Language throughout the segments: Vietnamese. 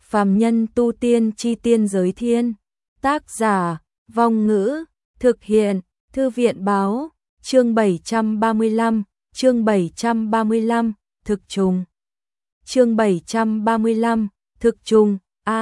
Phàm nhân tu tiên chi tiên giới thiên. Tác giả, Vong Ngữ, thực hiện, Thư viện báo, chương 735, thực trùng. Chương 735, thực trùng,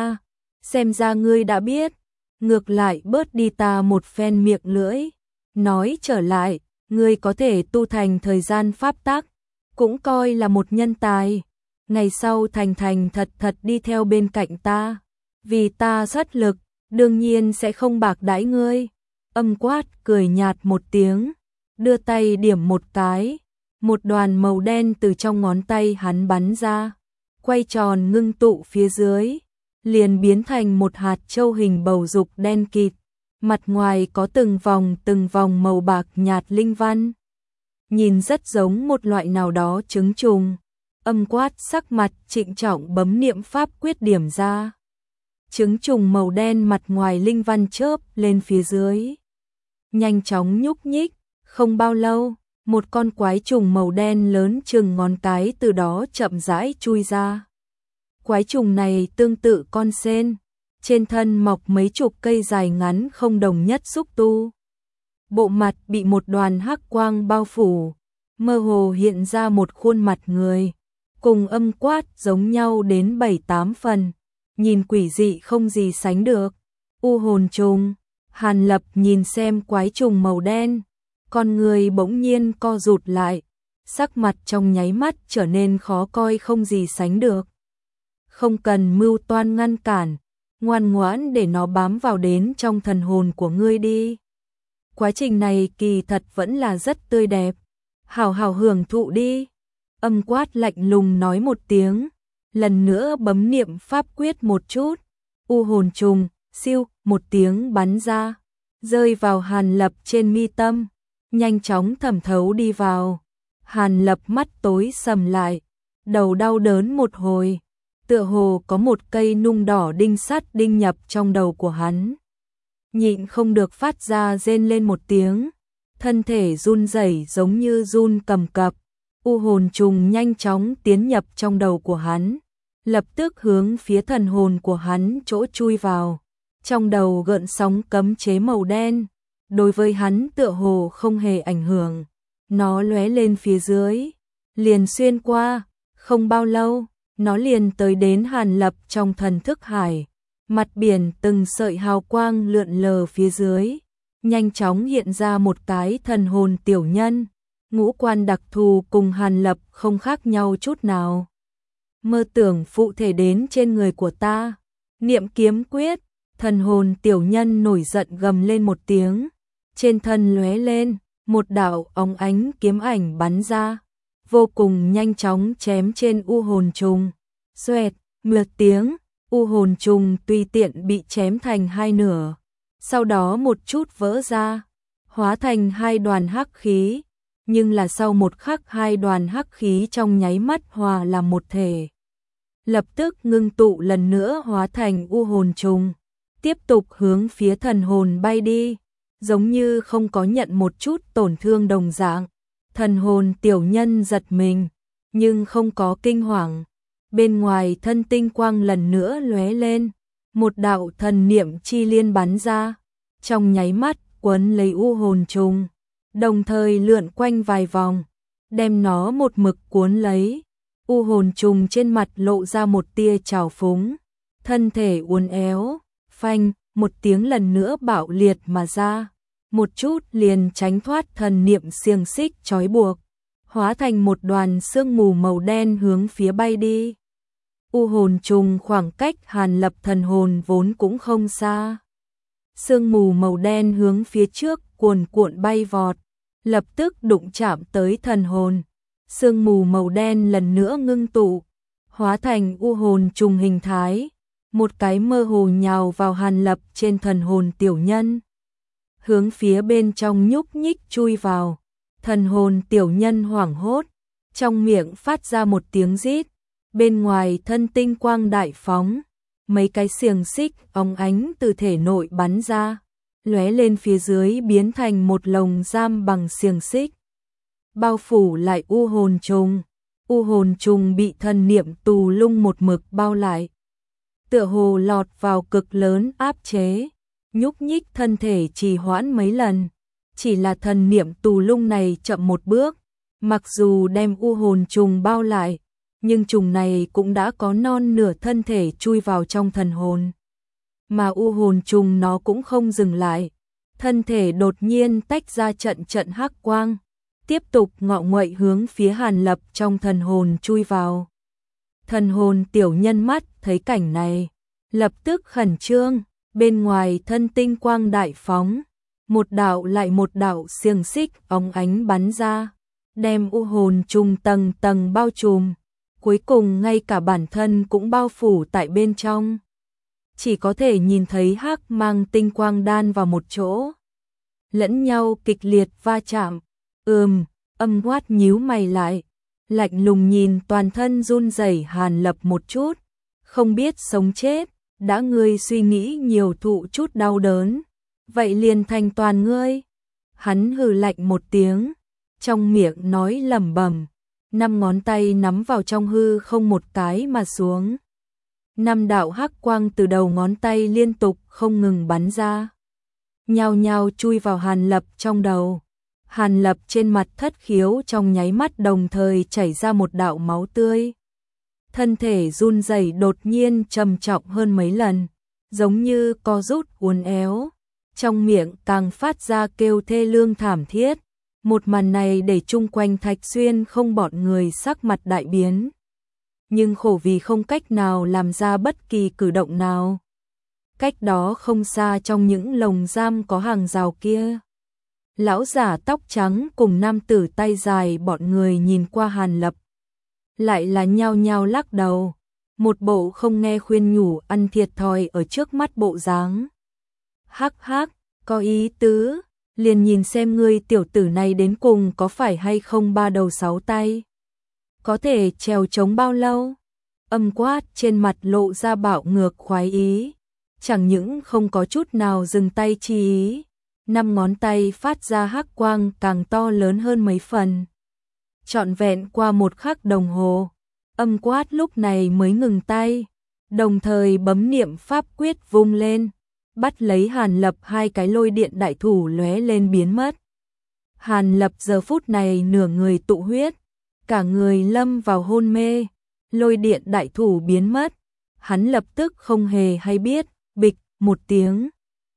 xem ra ngươi đã biết, ngược lại bớt đi ta một phen miệng lưỡi. Nói trở lại, ngươi có thể tu thành thời gian pháp tắc, cũng coi là một nhân tài. Ngày sau thành thật thật đi theo bên cạnh ta, vì ta xuất lực, đương nhiên sẽ không bạc đãi ngươi. Âm Quát cười nhạt một tiếng, đưa tay điểm một cái, một đoàn màu đen từ trong ngón tay hắn bắn ra, quay tròn ngưng tụ phía dưới, liền biến thành một hạt châu hình bầu dục đen kịt, mặt ngoài có từng vòng màu bạc nhạt linh văn, nhìn rất giống một loại nào đó trứng trùng. Âm Quát sắc mặt trịnh trọng bấm niệm pháp quyết điểm ra. Trứng trùng màu đen mặt ngoài linh văn chớp lên phía dưới, nhanh chóng nhúc nhích, không bao lâu, một con quái trùng màu đen lớn chừng ngón cái từ đó chậm rãi chui ra. Quái trùng này tương tự con sên, trên thân mọc mấy chục cây dài ngắn không đồng nhất xúc tu. Bộ mặt bị một đoàn hắc quang bao phủ, mơ hồ hiện ra một khuôn mặt người, cùng Âm Quát giống nhau đến 7-8 phần, nhìn quỷ dị không gì sánh được. U hồn trùng. Hàn Lập nhìn xem quái trùng màu đen, con người bỗng nhiên co rụt lại, sắc mặt trong nháy mắt trở nên khó coi không gì sánh được. Không cần mưu toan ngăn cản, ngoan ngoãn để nó bám vào đến trong thần hồn của ngươi đi. Quá trình này kỳ thật vẫn là rất tươi đẹp, hảo hảo hưởng thụ đi. Âm Quát lạnh lùng nói một tiếng, lần nữa bấm niệm pháp quyết một chút, u hồn trùng, siêu, một tiếng bắn ra, rơi vào Hàn Lập trên mi tâm, nhanh chóng thẩm thấu đi vào. Hàn Lập mắt tối sầm lại, đầu đau đớn một hồi, tựa hồ có một cây nung đỏ đinh sắt đinh nhập trong đầu của hắn. Nhịn không được phát ra rên lên một tiếng, thân thể run rẩy giống như run cầm cập. U hồn trùng nhanh chóng tiến nhập trong đầu của hắn, lập tức hướng phía thần hồn của hắn chỗ chui vào. Trong đầu gợn sóng cấm chế màu đen, đối với hắn tựa hồ không hề ảnh hưởng. Nó lóe lên phía dưới, liền xuyên qua, không bao lâu, nó liền tới đến Hàn Lập trong thần thức hải. Mặt biển từng sợi hào quang lượn lờ phía dưới, nhanh chóng hiện ra một cái thần hồn tiểu nhân. Ngũ quan đặc thù cùng Hàn Lập không khác nhau chút nào. Mơ tưởng phụ thể đến trên người của ta. Niệm kiếm quyết, thần hồn tiểu nhân nổi giận gầm lên một tiếng. Trên thân lóe lên, một đạo óng ánh kiếm ảnh bắn ra, vô cùng nhanh chóng chém trên u hồn trùng. Xoẹt, một tiếng, u hồn trùng tùy tiện bị chém thành hai nửa. Sau đó một chút vỡ ra, hóa thành hai đoàn hắc khí. Nhưng là sau một khắc hai đoàn hắc khí trong nháy mắt hòa làm một thể. Lập tức ngưng tụ lần nữa hóa thành u hồn trùng, tiếp tục hướng phía thần hồn bay đi, giống như không có nhận một chút tổn thương đồng dạng. Thần hồn tiểu nhân giật mình, nhưng không có kinh hoàng. Bên ngoài thân tinh quang lần nữa lóe lên, một đạo thần niệm chi liên bắn ra, trong nháy mắt quấn lấy u hồn trùng, đồng thời lượn quanh vài vòng, đem nó một mực cuốn lấy. U hồn trùng trên mặt lộ ra một tia trào phúng, thân thể uốn éo, phanh, một tiếng lần nữa bạo liệt mà ra, một chút liền tránh thoát thần niệm xiềng xích trói buộc, hóa thành một đoàn sương mù màu đen hướng phía bay đi. U hồn trùng khoảng cách Hàn Lập thần hồn vốn cũng không xa. Sương mù màu đen hướng phía trước cuồn cuộn bay vọt, lập tức đụng chạm tới thần hồn. Sương mù màu đen lần nữa ngưng tụ, hóa thành u hồn trùng hình thái, một cái mơ hồ nhào vào Hàn Lập trên thần hồn tiểu nhân, hướng phía bên trong nhúc nhích chui vào. Thần hồn tiểu nhân hoảng hốt, trong miệng phát ra một tiếng rít, bên ngoài thân tinh quang đại phóng, mấy cái xiềng xích óng ánh từ thể nội bắn ra, lóe lên phía dưới biến thành một lồng giam bằng xiềng xích, bao phủ lại u hồn trùng. U hồn trùng bị thần niệm tù lung một mực bao lại. tựa hồ lọt vào cực lớn áp chế, nhúc nhích thân thể trì hoãn mấy lần, chỉ là thần niệm tù lung này chậm một bước, mặc dù đem u hồn trùng bao lại, nhưng trùng này cũng đã có non nửa thân thể chui vào trong thần hồn. Mà u hồn trùng nó cũng không dừng lại, thân thể đột nhiên tách ra trận trận hắc quang, tiếp tục ngọ nguậy hướng phía Hàn Lập trong thần hồn chui vào. Thần hồn tiểu nhân mắt thấy cảnh này, lập tức khẩn trương, bên ngoài thân tinh quang đại phóng, một đạo lại một đạo xiềng xích óng ánh bắn ra, đem u hồn trùng tầng tầng bao trùm, cuối cùng ngay cả bản thân cũng bao phủ tại bên trong. Chỉ có thể nhìn thấy hắc mang tinh quang đan vào một chỗ, lẫn nhau kịch liệt va chạm. Âm Quát nhíu mày lại, lạnh lùng nhìn toàn thân run rẩy Hàn Lập một chút, không biết sống chết, đã ngươi suy nghĩ nhiều thụ chút đau đớn, vậy liền thành toàn ngươi. Hắn hừ lạnh một tiếng, trong miệng nói lẩm bẩm, 5 ngón tay nắm vào trong hư không một cái mà xuống. 5 đạo hắc quang từ đầu ngón tay liên tục không ngừng bắn ra, nhao nhao chui vào Hàn Lập trong đầu. Hàn Lập trên mặt thất khiếu trong nháy mắt đồng thời chảy ra một đạo máu tươi. Thân thể run rẩy đột nhiên trầm trọng hơn mấy lần, giống như co rút uốn éo, trong miệng càng phát ra kêu thê lương thảm thiết. Một màn này để chung quanh Thạch Xuyên không bọn người sắc mặt đại biến, nhưng khổ vì không cách nào làm ra bất kỳ cử động nào. Cách đó không xa trong những lồng giam có hàng rào kia, lão giả tóc trắng cùng nam tử tay dài bọn người nhìn qua Hàn Lập, lại là nhao nhao lắc đầu, một bộ không nghe khuyên nhủ ăn thiệt thòi ở trước mắt bộ dáng. Hắc hắc, có ý tứ, liền nhìn xem ngươi tiểu tử này đến cùng có phải hay không 3 đầu 6 tay. Có thể trèo chống bao lâu? Âm Quát trên mặt lộ ra bạo ngược khoái ý, chẳng những không có chút nào dừng tay chi ý, 5 ngón tay phát ra hắc quang càng to lớn hơn mấy phần. Trọn vẹn qua 1 khắc đồng hồ, Âm Quát lúc này mới ngừng tay, đồng thời bấm niệm pháp quyết vung lên, bắt lấy Hàn Lập 2 cái lôi điện đại thủ lóe lên biến mất. Hàn Lập giờ phút này nửa người tụ huyết, cả người lâm vào hôn mê, lôi điện đại thủ biến mất, hắn lập tức không hề hay biết, bịch một tiếng,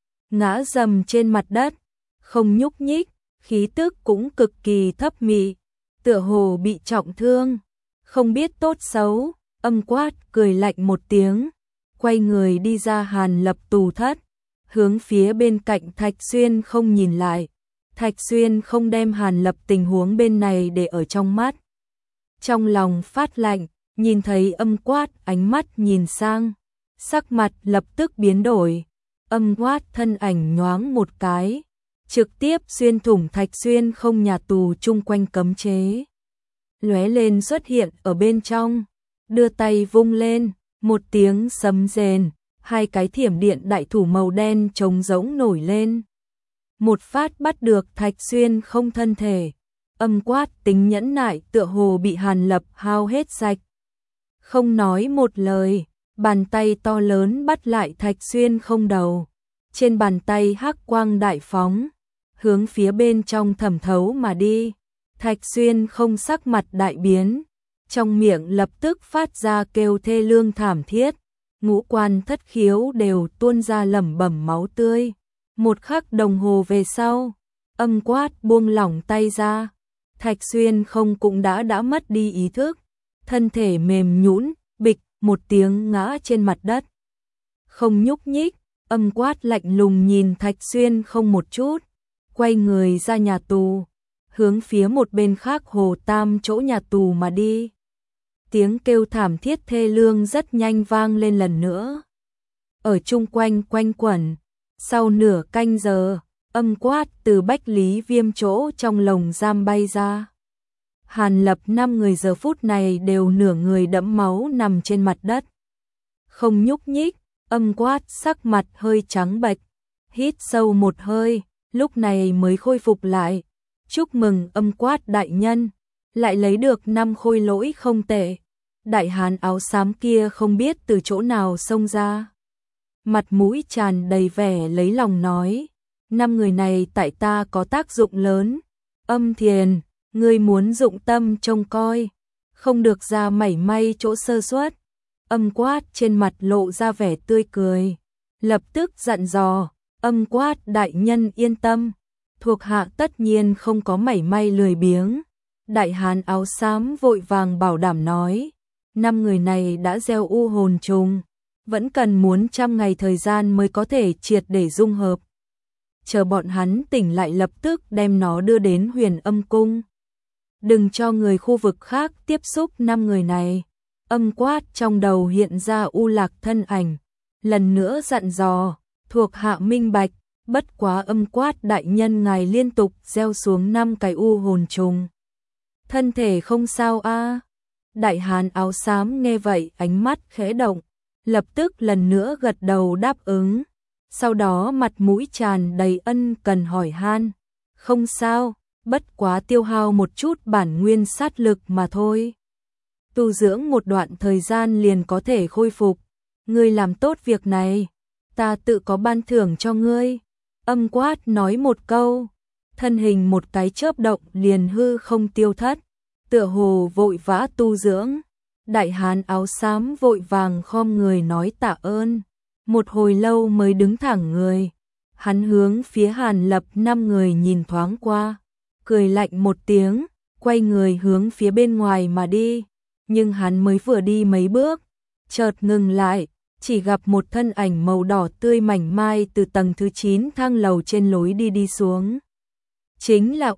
ngã rầm trên mặt đất, không nhúc nhích, khí tức cũng cực kỳ thấp mị, tựa hồ bị trọng thương, không biết tốt xấu. Âm Quát cười lạnh một tiếng, quay người đi ra Hàn Lập tù thất, hướng phía bên cạnh Thạch Xuyên không nhìn lại. Thạch Xuyên không đem Hàn Lập tình huống bên này để ở trong mắt, trong lòng phát lạnh, nhìn thấy Âm Quát ánh mắt nhìn sang, sắc mặt lập tức biến đổi. Âm Quát thân ảnh nhoáng một cái, trực tiếp xuyên thủng Thạch Xuyên không nhà tù chung quanh cấm chế, lóe lên xuất hiện ở bên trong, đưa tay vung lên, một tiếng sấm rền, 2 cái thiểm điện đại thủ màu đen trống rỗng nổi lên, một phát bắt được Thạch Xuyên không thân thể. Âm Quát tính nhẫn nại tựa hồ bị Hàn Lập hao hết sạch, không nói một lời, bàn tay to lớn bắt lại Thạch Xuyên không đầu, trên bàn tay hắc quang đại phóng, hướng phía bên trong thẩm thấu mà đi. Thạch Xuyên không sắc mặt đại biến, trong miệng lập tức phát ra kêu thê lương thảm thiết, ngũ quan thất khiếu đều tuôn ra lẩm bẩm máu tươi. 1 khắc đồng hồ về sau, Âm Quát buông lỏng tay ra, Thạch Xuyên không cũng đã mất đi ý thức, thân thể mềm nhũn, bịch một tiếng ngã trên mặt đất, không nhúc nhích. Âm Quát lạnh lùng nhìn Thạch Xuyên không một chút, quay người ra nhà tù, hướng phía một bên khác Hồ Tam chỗ nhà tù mà đi. Tiếng kêu thảm thiết thê lương rất nhanh vang lên lần nữa, ở chung quanh quanh quẩn. Sau nửa canh giờ, Âm Quát từ Bách Lý Viêm chỗ trong lồng giam bay ra. Hàn Lập 5 người giờ phút này đều nửa người đẫm máu nằm trên mặt đất, không nhúc nhích. Âm Quát sắc mặt hơi trắng bệch, hít sâu một hơi, lúc này mới khôi phục lại. Chúc mừng Âm Quát đại nhân, lại lấy được 5 khôi lỗi không tệ. Đại hán áo xám kia không biết từ chỗ nào xông ra. Mặt mũi tràn đầy vẻ lấy lòng nói, 5 người này tại ta có tác dụng lớn. Âm Thiền, ngươi muốn dụng tâm trông coi, không được ra mảy may chỗ sơ suất. Âm Quát trên mặt lộ ra vẻ tươi cười, lập tức dặn dò, Âm Quát đại nhân yên tâm, thuộc hạ tất nhiên không có mảy may lười biếng. Đại hán áo xám vội vàng bảo đảm nói, 5 người này đã gieo u hồn trùng, vẫn cần muốn 100 ngày thời gian mới có thể triệt để dung hợp. Chờ bọn hắn tỉnh lại lập tức đem nó đưa đến Huyền Âm Cung. Đừng cho người khu vực khác tiếp xúc 5 người này. Âm Quát trong đầu hiện ra U Lạc thân ảnh, lần nữa dặn dò, thuộc hạ minh bạch, bất quá Âm Quát đại nhân ngài liên tục gieo xuống 5 cái u hồn trùng. Thân thể không sao a? Đại hán áo xám nghe vậy ánh mắt khẽ động, lập tức lần nữa gật đầu đáp ứng. Sau đó mặt mũi tràn đầy ân cần hỏi han, không sao, bất quá tiêu hao một chút bản nguyên sát lực mà thôi. Tu dưỡng một đoạn thời gian liền có thể khôi phục, ngươi làm tốt việc này, ta tự có ban thưởng cho ngươi. Âm Quát nói một câu, thân hình một cái chớp động liền hư không tiêu thất, tựa hồ vội vã tu dưỡng. Đại hán áo xám vội vàng khom người nói tạ ơn, một hồi lâu mới đứng thẳng người. Hắn hướng phía Hàn Lập 5 người nhìn thoáng qua, cười lạnh một tiếng, quay người hướng phía bên ngoài mà đi. Nhưng hắn mới vừa đi mấy bước, chợt ngừng lại, chỉ gặp một thân ảnh màu đỏ tươi mảnh mai từ tầng thứ 9 thang lầu trên lối đi xuống. Chính là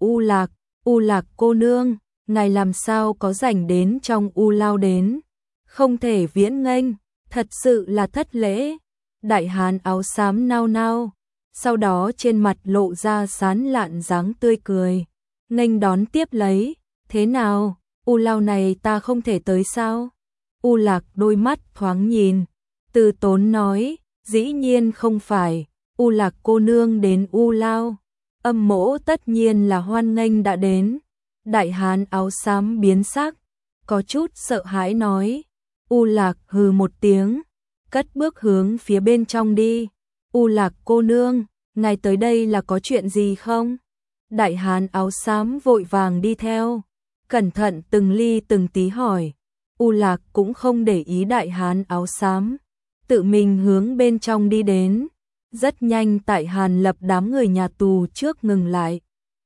U Lạc cô nương, ngài làm sao có rảnh đến trong U Lao đến, không thể viễn nghênh, thật sự là thất lễ. Đại hán áo xám nao nao, sau đó trên mặt lộ ra sán lạn dáng tươi cười, nghênh đón tiếp lấy, thế nào, U Lao này ta không thể tới sao? U Lạc đôi mắt thoáng nhìn, từ tốn nói, dĩ nhiên không phải, U Lạc cô nương đến U Lao, Âm mỗ tất nhiên là hoan nghênh đã đến. Đại hán áo xám biến sắc, có chút sợ hãi nói. U Lạc hừ một tiếng, cất bước hướng phía bên trong đi. U Lạc cô nương, ngài tới đây là có chuyện gì không? Đại hán áo xám vội vàng đi theo, cẩn thận từng ly từng tí hỏi. U Lạc cũng không để ý đại hán áo xám, tự mình hướng bên trong đi đến. Rất nhanh tại Hàn Lập đám người nhà tù trước ngừng lại.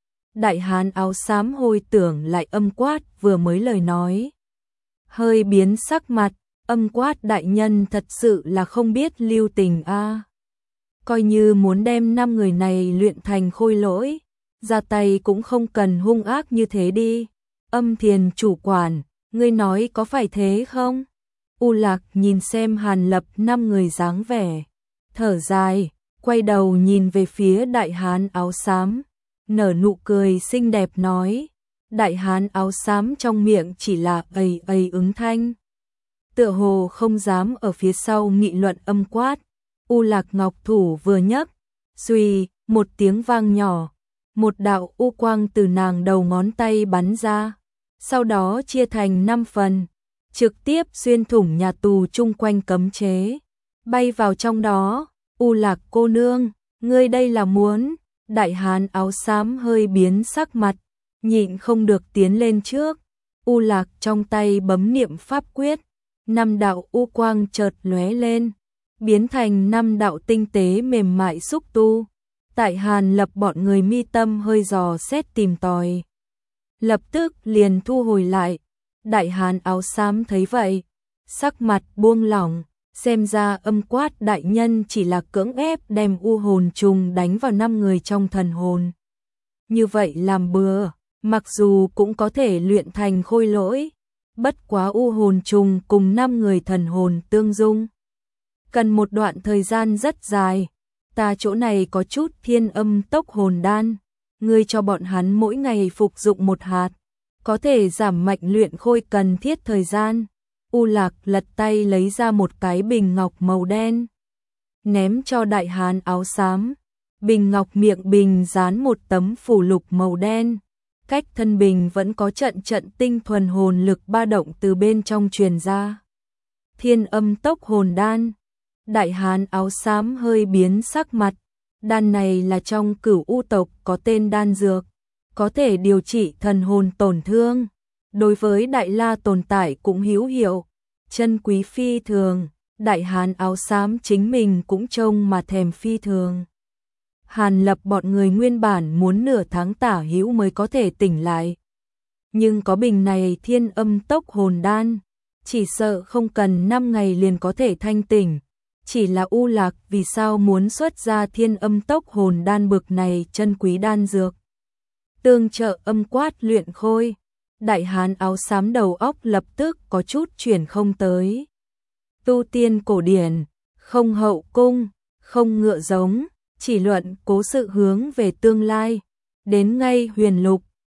Đại hán áo xám hồi tưởng lại Âm Quát vừa mới lời nói, hơi biến sắc mặt. Âm Quát đại nhân thật sự là không biết lưu tình a. Coi như muốn đem 5 người này luyện thành khôi lỗi, ra tay cũng không cần hung ác như thế đi. Âm Thiền chủ quản, ngươi nói có phải thế không? U Lạc nhìn xem Hàn Lập 5 người dáng vẻ, thở dài, quay đầu nhìn về phía đại hán áo xám, nở nụ cười xinh đẹp nói. Đại hán áo xám trong miệng chỉ là ầy ầy ứng thanh, tựa hồ không dám ở phía sau nghị luận Âm Quát. U Lạc ngọc thủ vừa nhấc, xuy, một tiếng vang nhỏ, một đạo u quang từ nàng đầu ngón tay bắn ra, sau đó chia thành 5 phần, trực tiếp xuyên thủng nhà tù chung quanh cấm chế, bay vào trong đó. U Lạc cô nương, ngươi đây là muốn? Đại hán áo xám hơi biến sắc mặt, nhịn không được tiến lên trước. U Lạc trong tay bấm niệm pháp quyết, 5 đạo u quang chợt lóe lên, biến thành 5 đạo tinh tế mềm mại xúc tu. Tại Hàn Lập bọn người mi tâm hơi dò xét tìm tòi, lập tức liền thu hồi lại. Đại hán áo xám thấy vậy, sắc mặt buông lỏng, xem ra Âm Quát đại nhân chỉ là cưỡng ép đem u hồn trùng đánh vào 5 người trong thần hồn. Như vậy làm bừa, mặc dù cũng có thể luyện thành khôi lỗi, bất quá u hồn trùng cùng 5 người thần hồn tương dung, cần một đoạn thời gian rất dài. Ta chỗ này có chút Thiên Âm Tốc Hồn Đan, ngươi cho bọn hắn mỗi ngày phục dụng 1 hạt, có thể giảm mạnh luyện khôi cần thiết thời gian. U Lạc lật tay lấy ra một cái bình ngọc màu đen, ném cho đại hán áo xám. Bình ngọc miệng bình dán một tấm phù lục màu đen, cách thân bình vẫn có trận trận tinh thuần hồn lực ba động từ bên trong truyền ra. Thiên âm tốc hồn đan. Đại hán áo xám hơi biến sắc mặt. Đan này là trong Cửu U tộc có tên đan dược, có thể điều trị thần hồn tổn thương. Đối với Đại La tồn tại cũng hữu hiệu, chân quý phi thường. Đại hán áo xám chính mình cũng trông mà thèm phi thường. Hàn Lập bọn người nguyên bản muốn nửa tháng tả hữu mới có thể tỉnh lại. Nhưng có bình này thiên âm tốc hồn đan, chỉ sợ không cần 5 ngày liền có thể thanh tỉnh. Chỉ là U Lạc vì sao muốn xuất ra thiên âm tốc hồn đan bực này chân quý đan dược. Tương trợ âm quát luyện khôi. Đại hán áo xám đầu óc lập tức có chút chuyển không tới. Tu tiên cổ điển, không hậu cung, không ngựa giống, chỉ luận cố sự hướng về tương lai. Đến ngay huyền lục,